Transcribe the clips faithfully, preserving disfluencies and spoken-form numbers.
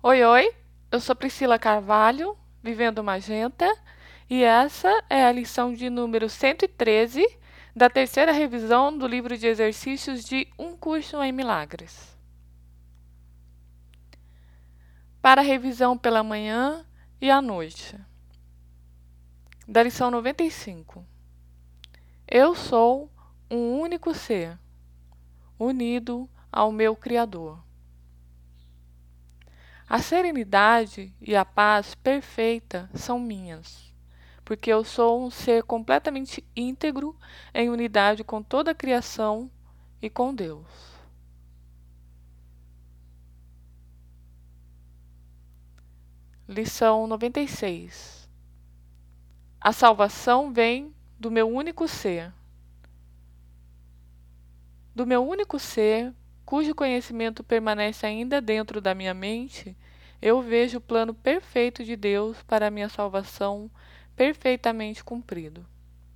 Oi, oi, eu sou Priscila Carvalho, Vivendo Magenta, e essa é a lição de número cento e treze da terceira revisão do livro de exercícios de Um Curso em Milagres. Para a revisão pela manhã e à noite. Da lição noventa e cinco. Eu sou um único ser, unido ao meu Criador. A serenidade e a paz perfeita são minhas, porque eu sou um ser completamente íntegro em unidade com toda a criação e com Deus. Lição noventa e seis. A salvação vem do meu único ser. Do meu único ser, cujo conhecimento permanece ainda dentro da minha mente, eu vejo o plano perfeito de Deus para a minha salvação perfeitamente cumprido.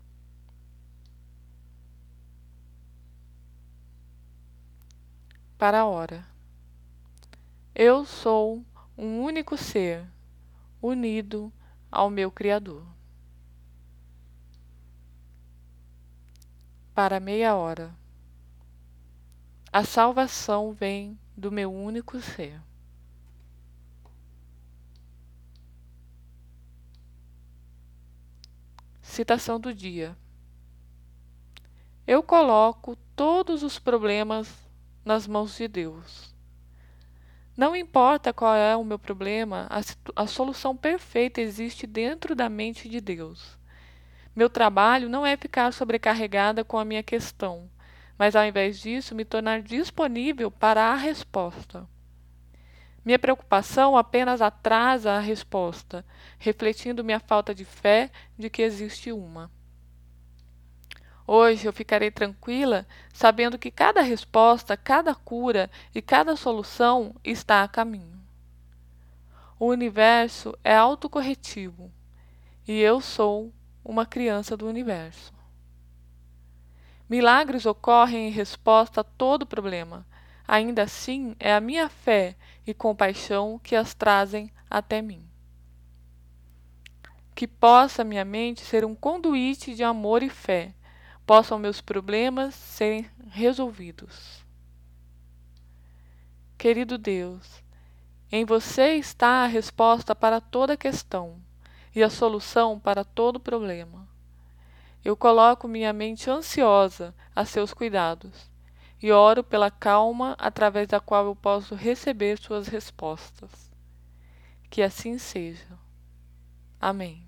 Para a hora. Eu sou um único ser, unido ao meu Criador. Para meia hora. A salvação vem do meu único ser. Citação do dia. Eu coloco todos os problemas nas mãos de Deus. Não importa qual é o meu problema, a, a solução perfeita existe dentro da mente de Deus. Meu trabalho não é ficar sobrecarregada com a minha questão, mas ao invés disso me tornar disponível para a resposta. Minha preocupação apenas atrasa a resposta, refletindo minha falta de fé de que existe uma. Hoje eu ficarei tranquila, sabendo que cada resposta, cada cura e cada solução está a caminho. O universo é autocorretivo e eu sou uma criança do universo. Milagres ocorrem em resposta a todo problema. Ainda assim, é a minha fé e compaixão que as trazem até mim. Que possa minha mente ser um conduíte de amor e fé, possam meus problemas serem resolvidos. Querido Deus, em você está a resposta para toda questão e a solução para todo problema. Eu coloco minha mente ansiosa a seus cuidados e oro pela calma através da qual eu posso receber suas respostas. Que assim seja. Amém.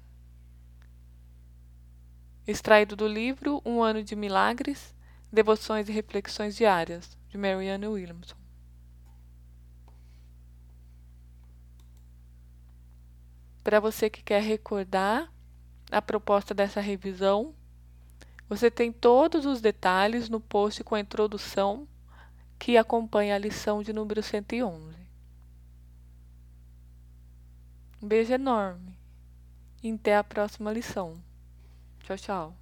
Extraído do livro Um Ano de Milagres, Devoções e Reflexões Diárias, de Marianne Williamson. Para você que quer recordar a proposta dessa revisão, você tem todos os detalhes no post com a introdução que acompanha a lição de número cento e onze. Um beijo enorme e até a próxima lição. Tchau, tchau.